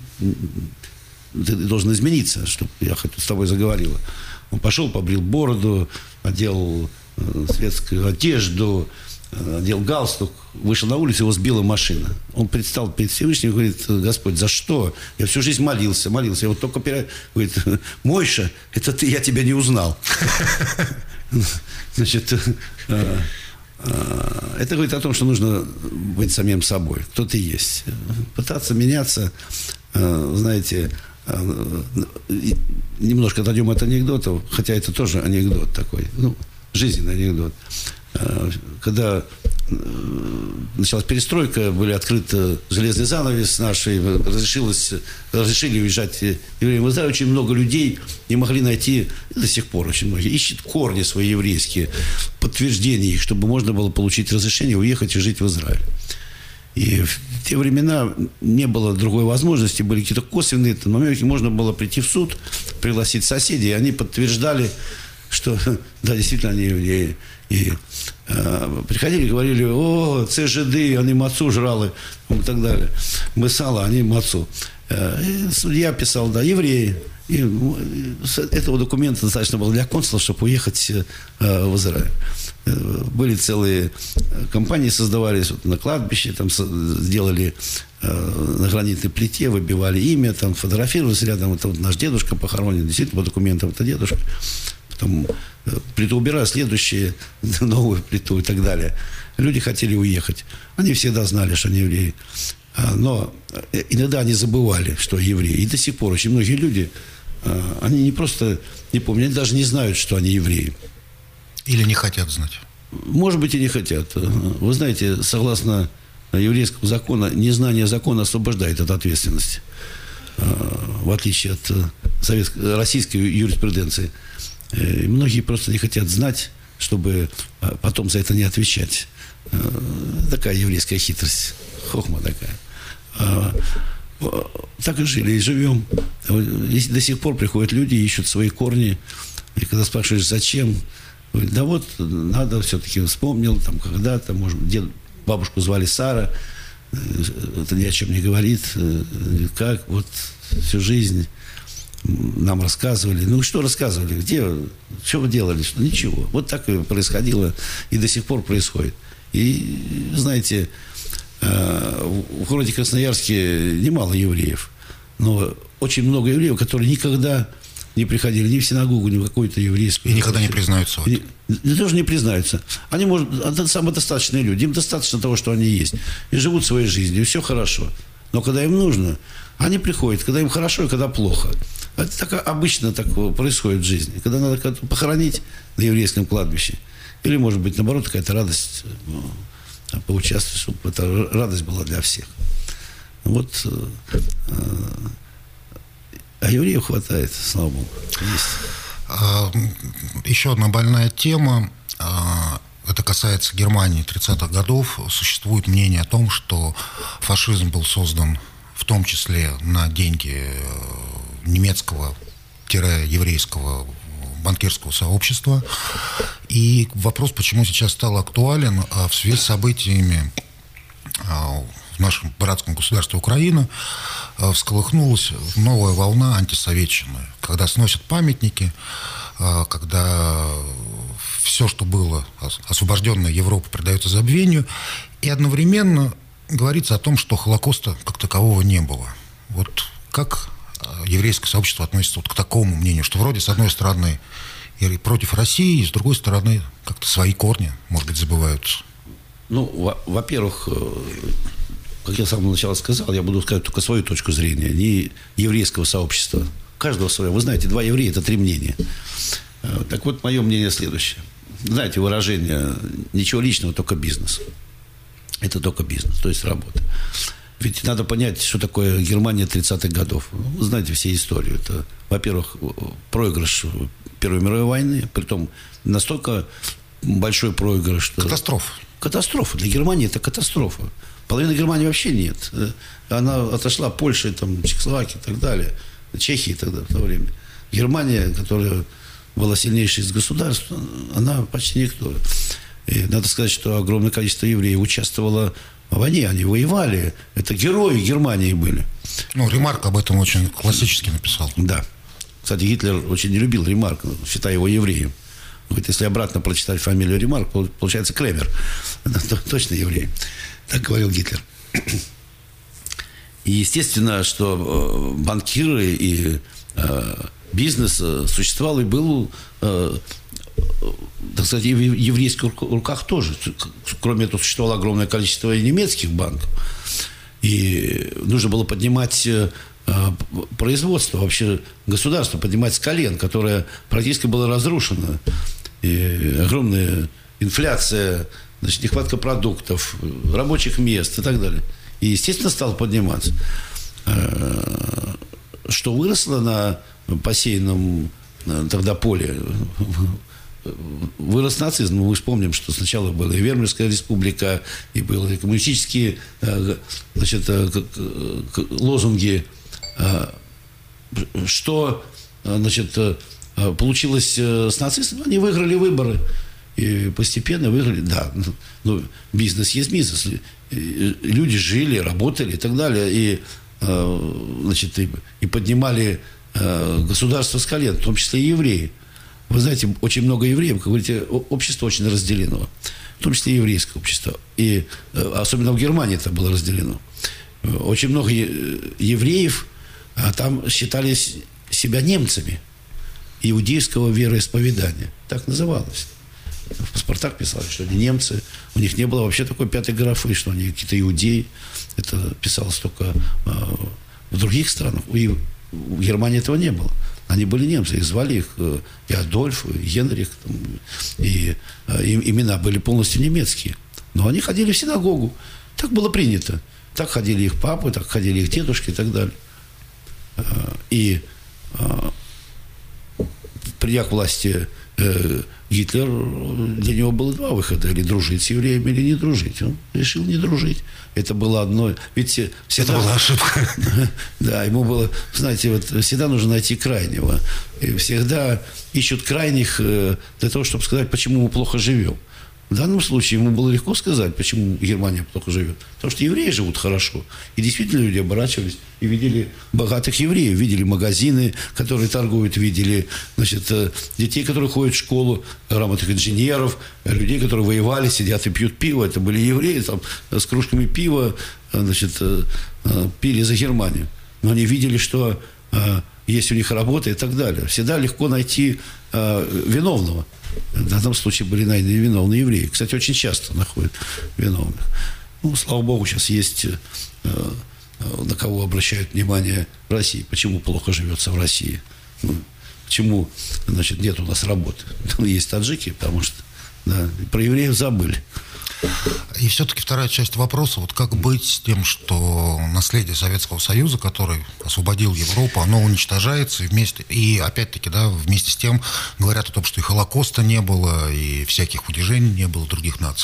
ты должен измениться, чтобы я хоть с тобой заговорила. Он пошел, побрил бороду, одел светскую одежду, одел галстук, вышел на улицу, его сбила машина. Он предстал перед Всевышним и говорит: Господь, за что? Я всю жизнь молился. Я вот только говорит: Мойша, это ты, я тебя не узнал. Значит, это говорит о том, что нужно быть самим собой, кто ты есть. Пытаться меняться, знаете, немножко отойдем от анекдотов, хотя это тоже анекдот такой, жизненный анекдот. Когда началась перестройка, были открыты железный занавес нашей, разрешили уезжать евреям в Израиль. Очень много людей не могли найти, до сих пор очень многие, ищут корни свои еврейские, подтверждения их, чтобы можно было получить разрешение уехать и жить в Израиль. И в те времена не было другой возможности, были какие-то косвенные моменты, можно было прийти в суд, пригласить соседей, и они подтверждали, что да, действительно они евреи. И приходили и говорили: о, це жиды, они мацу жрали, и так далее. Мы сало, они мацу. И судья писал: да, евреи. И с этого документа достаточно было для консула, чтобы уехать в Израиль. Были целые компании, создавались вот на кладбище, там сделали на гранитной плите, выбивали имя, там фотографировались рядом. Это вот наш дедушка похоронен, действительно, по документам это дедушка. Потом плиту убирают, следующие, новую плиту и так далее. Люди хотели уехать. Они всегда знали, что они евреи. Но иногда они забывали, что евреи. И до сих пор очень многие люди, они не просто не помнят, они даже не знают, что они евреи. Или не хотят знать. Может быть, и не хотят. Вы знаете, согласно еврейскому закону, незнание закона освобождает от ответственности. В отличие от российской юриспруденции. И многие просто не хотят знать, чтобы потом за это не отвечать. Такая еврейская хитрость. Хохма такая. Так и жили, и живем. И до сих пор приходят люди, ищут свои корни. И когда спрашиваешь, зачем, говорят: да вот, надо все-таки, вспомнил, там, когда-то, может, бабушку звали Сара, это ни о чем не говорит. Как, вот, всю жизнь нам рассказывали. Ну, что рассказывали? Где? Что вы делали? Что? Ничего. Вот так и происходило, и до сих пор происходит. И, знаете, в городе Красноярске немало евреев, но очень много евреев, которые никогда не приходили ни в синагогу, ни в какую-то еврейскую. И никогда не признаются в этом. И тоже не признаются. Они, может, это самодостаточные люди. Им достаточно того, что они есть. И живут своей жизнью, и все хорошо. Но когда им нужно, они приходят, когда им хорошо и когда плохо. Это так, обычно так происходит в жизни. Когда надо похоронить на еврейском кладбище. Или, может быть, наоборот, какая-то радость поучаствовать, чтобы эта радость была для всех. Вот. А евреев хватает, слава Богу. Есть. Еще одна больная тема. Это касается Германии 30-х годов. Существует мнение о том, что фашизм был создан в том числе на деньги немецкого-еврейского банкирского сообщества. И вопрос, почему сейчас стал актуален в связи с событиями в нашем братском государстве Украина, всколыхнулась новая волна антисоветчины, когда сносят памятники, когда все, что было освобожденная Европа, предается забвению, и одновременно говорится о том, что Холокоста как такового не было. Вот как еврейское сообщество относится вот к такому мнению, что вроде с одной стороны и против России, и с другой стороны как-то свои корни, может быть, забываются? Ну, во-первых, как я с самого начала сказал, я буду сказать только свою точку зрения, не еврейского сообщества. Каждого свое. Вы знаете, два еврея – это три мнения. Так вот, мое мнение следующее. Знаете, выражение «ничего личного, только бизнес». Это только бизнес, то есть работа. Ведь надо понять, что такое Германия 30-х годов. Вы знаете все историю. Это, во-первых, проигрыш Первой мировой войны, притом настолько большой проигрыш, что... Катастрофа. Катастрофа. Для Германии это катастрофа. Половины Германии вообще нет. Она отошла Польша, там, Чехословакия и так далее. Чехия тогда в то время. Германия, которая была сильнейшей из государств, она почти никто. И надо сказать, что огромное количество евреев участвовало в войне. Они воевали. Это герои Германии были. Ну, Ремарк об этом очень классически написал. Да. Кстати, Гитлер очень не любил Ремарка, считая его евреем. Говорит, если обратно прочитать фамилию Ремарк, получается Кремер. Точно еврей. Так говорил Гитлер. И естественно, что банкиры и бизнес существовал и был, так сказать, и в еврейских руках тоже. Кроме этого, существовало огромное количество и немецких банков. И нужно было поднимать производство, вообще государство поднимать с колен, которое практически было разрушено. и огромная инфляция, значит, нехватка продуктов, рабочих мест и так далее. И, естественно, стал подниматься. Что выросло на посеянном тогда поле? Вырос нацизм. Мы вспомним, что сначала была и Вермерская республика, и были коммунистические, значит, лозунги. Что, значит, получилось с нацистами? Они выиграли выборы. И постепенно выиграли. Да, ну, бизнес есть бизнес. Люди жили, работали и так далее. И, значит, и поднимали государство с колен, в том числе и евреи. Вы знаете, очень много евреев, как говорите, общество очень разделено, в том числе и еврейское общество. И особенно в Германии это было разделено. Очень много евреев там считали себя немцами иудейского вероисповедания. Так называлось. В паспортах писали, что они немцы. У них не было вообще такой пятой графы, что они какие-то иудеи. Это писалось только в других странах. В Германии этого не было. Они были немцы, их звали их и Адольф, и Генрих, и имена были полностью немецкие. Но они ходили в синагогу. Так было принято. Так ходили их папы, так ходили их дедушки и так далее. И придя к власти Гитлер, для него было два выхода: или дружить с евреями, или не дружить. Он решил не дружить. Это было одно. Ведь всегда... Это была ошибка. Да, ему было, знаете, вот всегда нужно найти крайнего. И всегда ищут крайних для того, чтобы сказать, почему мы плохо живем. В данном случае ему было легко сказать, почему Германия плохо живет. Потому что евреи живут хорошо. И действительно люди оборачивались и видели богатых евреев, видели магазины, которые торгуют, видели, значит, детей, которые ходят в школу, грамотных инженеров, людей, которые воевали, сидят и пьют пиво. Это были евреи там, с кружками пива, значит, пили за Германию. Но они видели, что есть у них работа и так далее. Всегда легко найти виновного. В данном случае были найдены виновные евреи. Кстати, очень часто находят виновных. Ну, слава Богу, сейчас есть на кого обращают внимание в России. Почему плохо живется в России? Почему, значит, нет у нас работы? Есть таджики, потому что да, про евреев забыли. И все-таки вторая часть вопроса, вот как быть с тем, что наследие Советского Союза, который освободил Европу, оно уничтожается, и вместе, и опять-таки, да, вместе с тем говорят о том, что и Холокоста не было, и всяких унижений не было других наций.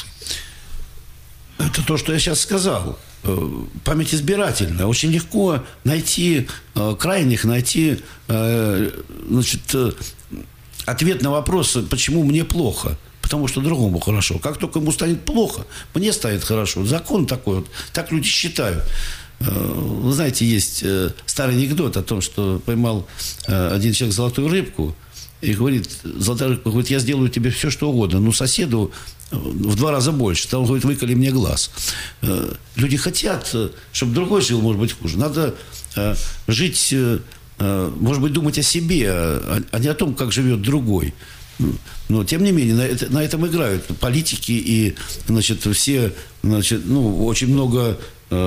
Это то, что я сейчас сказал. Память избирательная. Очень легко найти крайних, найти, значит, ответ на вопрос, почему мне плохо. Потому что другому хорошо. Как только ему станет плохо, мне станет хорошо. Закон такой вот. Так люди считают. Вы знаете, есть старый анекдот о том, что поймал один человек золотую рыбку и говорит, золотая рыбка говорит, я сделаю тебе все, что угодно, но соседу в 2 раза больше. Там, говорит, выколи мне глаз. Люди хотят, чтобы другой жил, может быть, хуже. Надо жить, может быть, думать о себе, а не о том, как живет другой. Но, тем не менее, на этом играют политики и, значит, все, значит, ну, очень много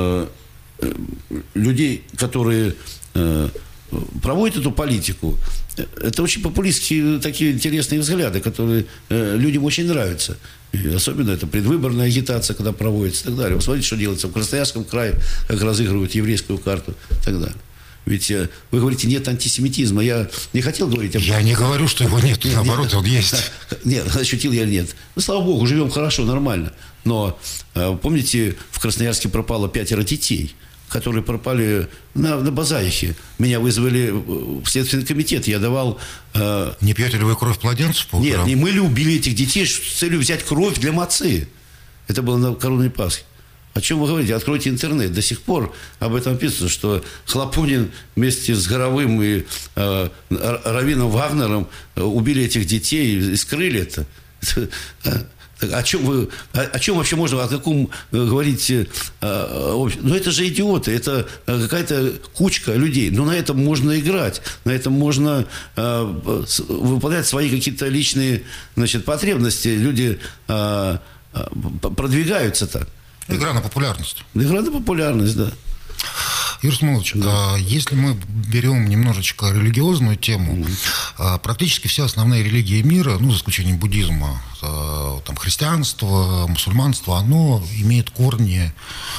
людей, которые проводят эту политику. Это очень популистские такие интересные взгляды, которые людям очень нравятся. И особенно это предвыборная агитация, когда проводится и так далее. Вы смотрите, что делается в Красноярском крае, как разыгрывают еврейскую карту и так далее. Ведь вы говорите, нет антисемитизма. Я не хотел говорить об этом. Я не говорю, что его нет. Наоборот, он есть. Нет, ощутил я нет. Ну, слава Богу, живем хорошо, нормально. Но, помните, в Красноярске пропало 5 детей, которые пропали на Базаихе. Меня вызвали в Следственный комитет. Я давал... Не пьете ли вы кровь младенцев по утрам? Нет, и мы любили этих детей с целью взять кровь для мацы. Это было на коронной Пасхе. О чем вы говорите? Откройте интернет. До сих пор об этом пишется, что Хлопонин вместе с Горовым и раввином Вагнером убили этих детей и скрыли это. О чем вообще можно, о каком говорить? Ну, это же идиоты, это какая-то кучка людей. Но на этом можно играть, на этом можно выполнять свои какие-то личные, значит, потребности. Люди продвигаются так. Игра на популярность. Игра на популярность, да. Юрий Самойлович, если мы берем немножечко религиозную тему, практически все основные религии мира, за исключением буддизма, там, христианство, мусульманство, оно имеет корни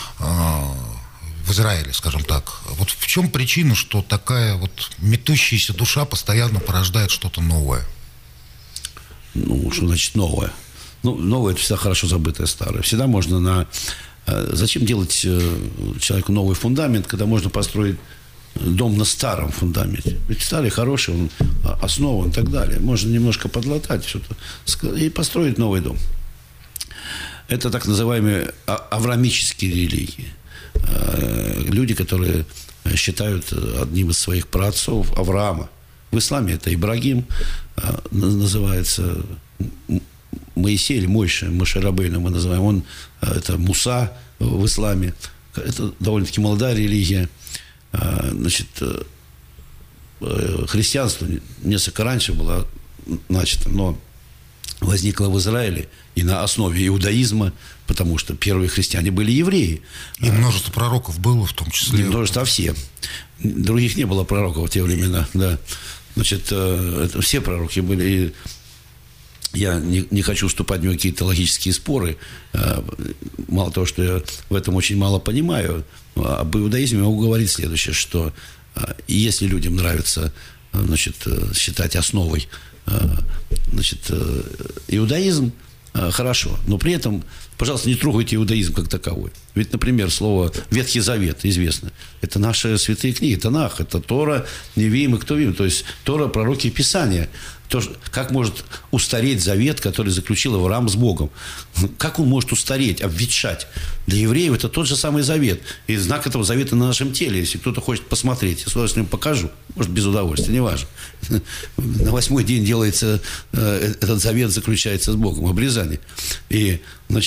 в Израиле, скажем так. Вот в чем причина, что такая вот метущаяся душа постоянно порождает что-то новое? Что значит новое? Новое – это всегда хорошо забытое старое. Всегда можно Зачем делать человеку новый фундамент, когда можно построить дом на старом фундаменте? Ведь старый хороший, он основан и так далее. Можно немножко подлатать все-то и построить новый дом. Это так называемые авраамические религии. Люди, которые считают одним из своих праотцов Авраама. В исламе это Ибрагим, называется Моисей или Моше Рабейну мы называем. Это Муса в исламе. Это довольно-таки молодая религия. Христианство несколько раньше было начато, но возникло в Израиле и на основе иудаизма, потому что первые христиане были евреи. И множество пророков было, в том числе. Множество, все. Других не было пророков в те времена. Да. Это все пророки были. Я не хочу вступать в какие-то логические споры. Мало того, что я в этом очень мало понимаю, об иудаизме могу говорить следующее, что если людям нравится считать основой иудаизм, хорошо. Но при этом, пожалуйста, не трогайте иудаизм как таковой. Ведь, например, слово «Ветхий Завет» известно. Это наши святые книги, Танах, это Тора, Невиим и Ктувим. То есть Тора, пророки и Писания. Как может устареть завет, который заключил Авраам с Богом? Как он может устареть, обветшать? Для евреев это тот же самый завет. И знак этого завета на нашем теле. Если кто-то хочет посмотреть, я с удовольствием покажу. Может, без удовольствия, неважно. На 8-й день делается, этот завет заключается с Богом, обрезание. И,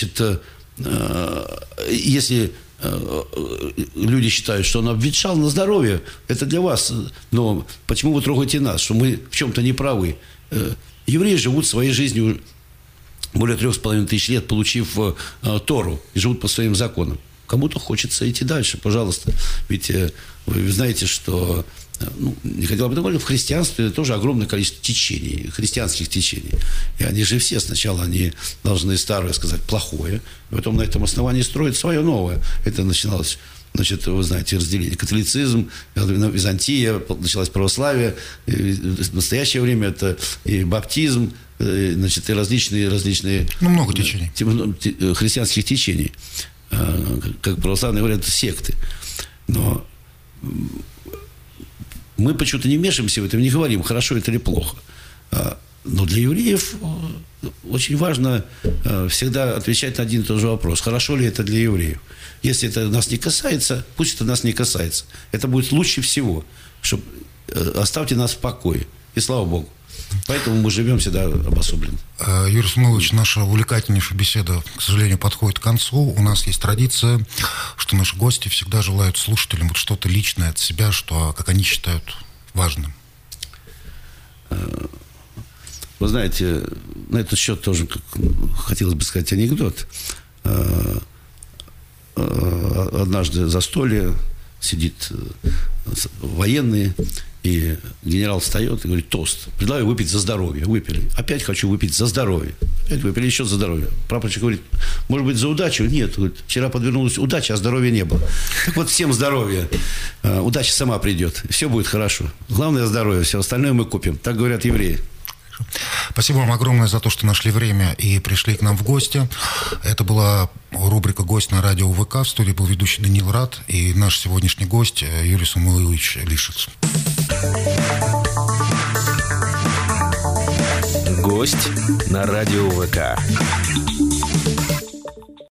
если люди считают, что он обветшал на здоровье, это для вас. Но почему вы трогаете нас, что мы в чем-то не правы? Евреи живут своей жизнью более 3500 лет, получив Тору, и живут по своим законам. Кому-то хочется идти дальше, пожалуйста. Ведь вы знаете, что не хотел об этом говорить, в христианстве тоже огромное количество течений, христианских течений. И они же все сначала они должны старое сказать плохое, и потом на этом основании строить свое новое. Это начиналось, вы знаете, разделение. Католицизм, Византия, началось православие. И в настоящее время это и баптизм, и различные много течений. Христианских течений. Как православные говорят, секты. Но мы почему-то не вмешиваемся в это, не говорим, хорошо это или плохо. Но для евреев очень важно всегда отвечать на один и тот же вопрос. Хорошо ли это для евреев? Если это нас не касается, пусть это нас не касается. Это будет лучше всего. Оставьте нас в покое. И слава Богу. Поэтому мы живем всегда обособленно. Юрий Самойлович, наша увлекательнейшая беседа, к сожалению, подходит к концу. У нас есть традиция, что наши гости всегда желают слушателям что-то личное от себя, что, как они считают, важным. Вы знаете, на этот счет тоже хотелось бы сказать анекдот. Однажды застолье, сидит военные, и генерал встает и говорит: тост. Предлагаю выпить за здоровье. Выпили. Опять хочу выпить за здоровье. Опять выпили еще за здоровье. Прапорщик говорит: может быть, за удачу? Нет. Говорит, вчера подвернулась удача, а здоровья не было. Так вот, всем здоровья. Удача сама придет. Все будет хорошо. Главное здоровье. Все остальное мы купим. Так говорят евреи. Спасибо вам огромное за то, что нашли время и пришли к нам в гости. Это была рубрика «Гость на радио ВК». В студии был ведущий Даниил Рад и наш сегодняшний гость Юрий Самойлович Лишец. Гость на радио ВК.